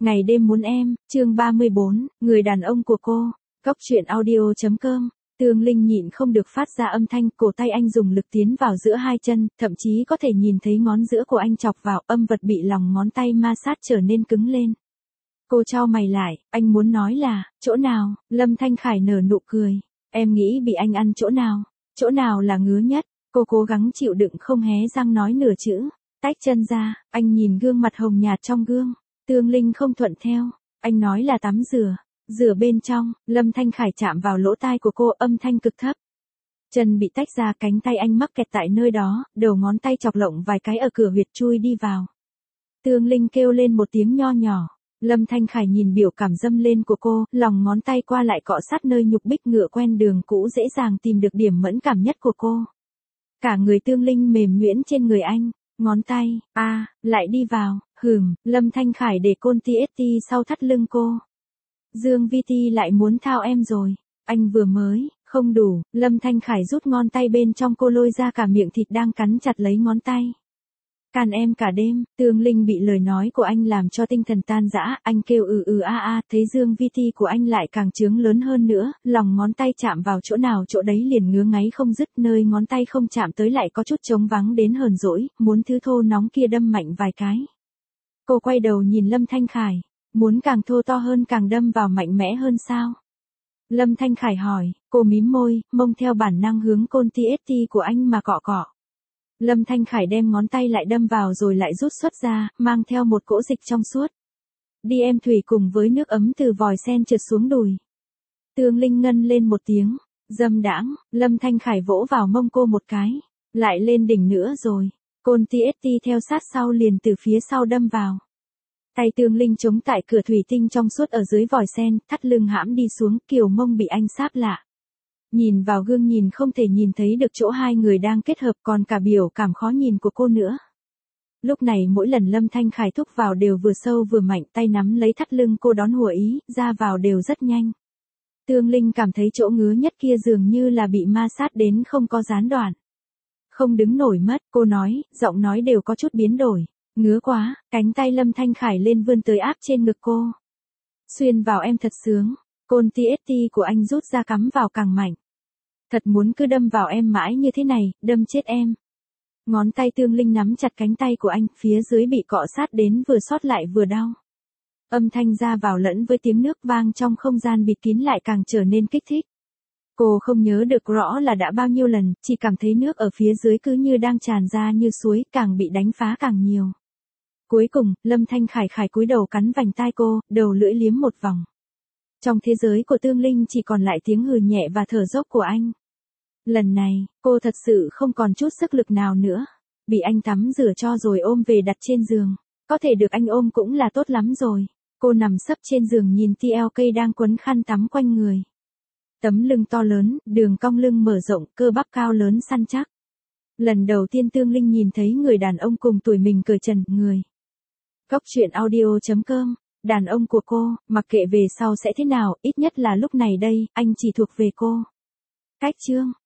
Ngày đêm muốn em, chương 34, người đàn ông của cô. Cốc truyện audio.com. Tương Linh nhịn không được phát ra âm thanh, cổ tay anh dùng lực tiến vào giữa hai chân, thậm chí có thể nhìn thấy ngón giữa của anh chọc vào, âm vật bị lòng ngón tay ma sát trở nên cứng lên. Cô chau mày lại, anh muốn nói là, chỗ nào? Lâm Thanh Khải nở nụ cười. Em nghĩ bị anh ăn chỗ nào? Chỗ nào là ngứa nhất? Cô cố gắng chịu đựng không hé răng nói nửa chữ. Tách chân ra, anh nhìn gương mặt hồng nhạt trong gương. Tương Linh không thuận theo. Anh nói là tắm rửa. Rửa bên trong, Lâm Thanh Khải chạm vào lỗ tai của cô, âm thanh cực thấp. Chân bị tách ra, cánh tay anh mắc kẹt tại nơi đó, đầu ngón tay chọc lộng vài cái ở cửa huyệt chui đi vào. Tương Linh kêu lên một tiếng nho nhỏ. Lâm Thanh Khải nhìn biểu cảm dâm lên của cô, lòng ngón tay qua lại cọ sát nơi nhục bích ngựa quen đường cũ, dễ dàng tìm được điểm mẫn cảm nhất của cô. Cả người Tương Linh mềm nhuyễn trên người anh, ngón tay, lại đi vào, Lâm Thanh Khải để côn TST sau thắt lưng cô. Dương VT lại muốn thao em rồi, anh vừa mới, không đủ, Lâm Thanh Khải rút ngón tay bên trong cô lôi ra cả miệng thịt đang cắn chặt lấy ngón tay. Càn em cả đêm, Tương Linh bị lời nói của anh làm cho tinh thần tan rã, anh kêu thấy Dương VT của anh lại càng trướng lớn hơn nữa, lòng ngón tay chạm vào chỗ nào chỗ đấy liền ngứa ngáy không dứt, nơi ngón tay không chạm tới lại có chút trống vắng đến hờn dỗi, muốn thứ thô nóng kia đâm mạnh vài cái. Cô quay đầu nhìn Lâm Thanh Khải, muốn càng thô to hơn càng đâm vào mạnh mẽ hơn sao? Lâm Thanh Khải hỏi, cô mím môi, mông theo bản năng hướng côn TST của anh mà cọ cọ. Lâm Thanh Khải đem ngón tay lại đâm vào rồi lại rút xuất ra, mang theo một cỗ dịch trong suốt. Đi em thủy cùng với nước ấm từ vòi sen trượt xuống đùi. Tương Linh ngân lên một tiếng, dâm đãng, Lâm Thanh Khải vỗ vào mông cô một cái, lại lên đỉnh nữa rồi. Côn TST theo sát sau liền từ phía sau đâm vào. Tay Tương Linh chống tại cửa thủy tinh trong suốt ở dưới vòi sen, thắt lưng hãm đi xuống, kiều mông bị anh sáp lạ. Nhìn vào gương nhìn không thể nhìn thấy được chỗ hai người đang kết hợp, còn cả biểu cảm khó nhìn của cô nữa. Lúc này mỗi lần Lâm Thanh Khải thúc vào đều vừa sâu vừa mạnh, tay nắm lấy thắt lưng cô đón hùa ý, ra vào đều rất nhanh. Tương Linh cảm thấy chỗ ngứa nhất kia dường như là bị ma sát đến không có gián đoạn. Không đứng nổi mất, cô nói, giọng nói đều có chút biến đổi. Ngứa quá, cánh tay Lâm Thanh Khải lên vươn tới áp trên ngực cô. Xuyên vào em thật sướng, côn TST của anh rút ra cắm vào càng mạnh. Thật muốn cứ đâm vào em mãi như thế này, đâm chết em. Ngón tay Tương Linh nắm chặt cánh tay của anh, phía dưới bị cọ sát đến vừa sót lại vừa đau. Âm thanh ra vào lẫn với tiếng nước vang trong không gian bịt kín lại càng trở nên kích thích. Cô không nhớ được rõ là đã bao nhiêu lần, chỉ cảm thấy nước ở phía dưới cứ như đang tràn ra như suối, càng bị đánh phá càng nhiều. Cuối cùng, Lâm Thanh Khải cúi đầu cắn vành tai cô, đầu lưỡi liếm một vòng. Trong thế giới của Tương Linh chỉ còn lại tiếng hừ nhẹ và thở dốc của anh. Lần này, cô thật sự không còn chút sức lực nào nữa. Bị anh tắm rửa cho rồi ôm về đặt trên giường. Có thể được anh ôm cũng là tốt lắm rồi. Cô nằm sấp trên giường nhìn TLK đang quấn khăn tắm quanh người. Tấm lưng to lớn, đường cong lưng mở rộng, cơ bắp cao lớn săn chắc. Lần đầu tiên Tương Linh nhìn thấy người đàn ông cùng tuổi mình cởi trần người. Cốc truyện audio.com. Đàn ông của cô, mặc kệ về sau sẽ thế nào, ít nhất là lúc này đây, anh chỉ thuộc về cô. Cách chương.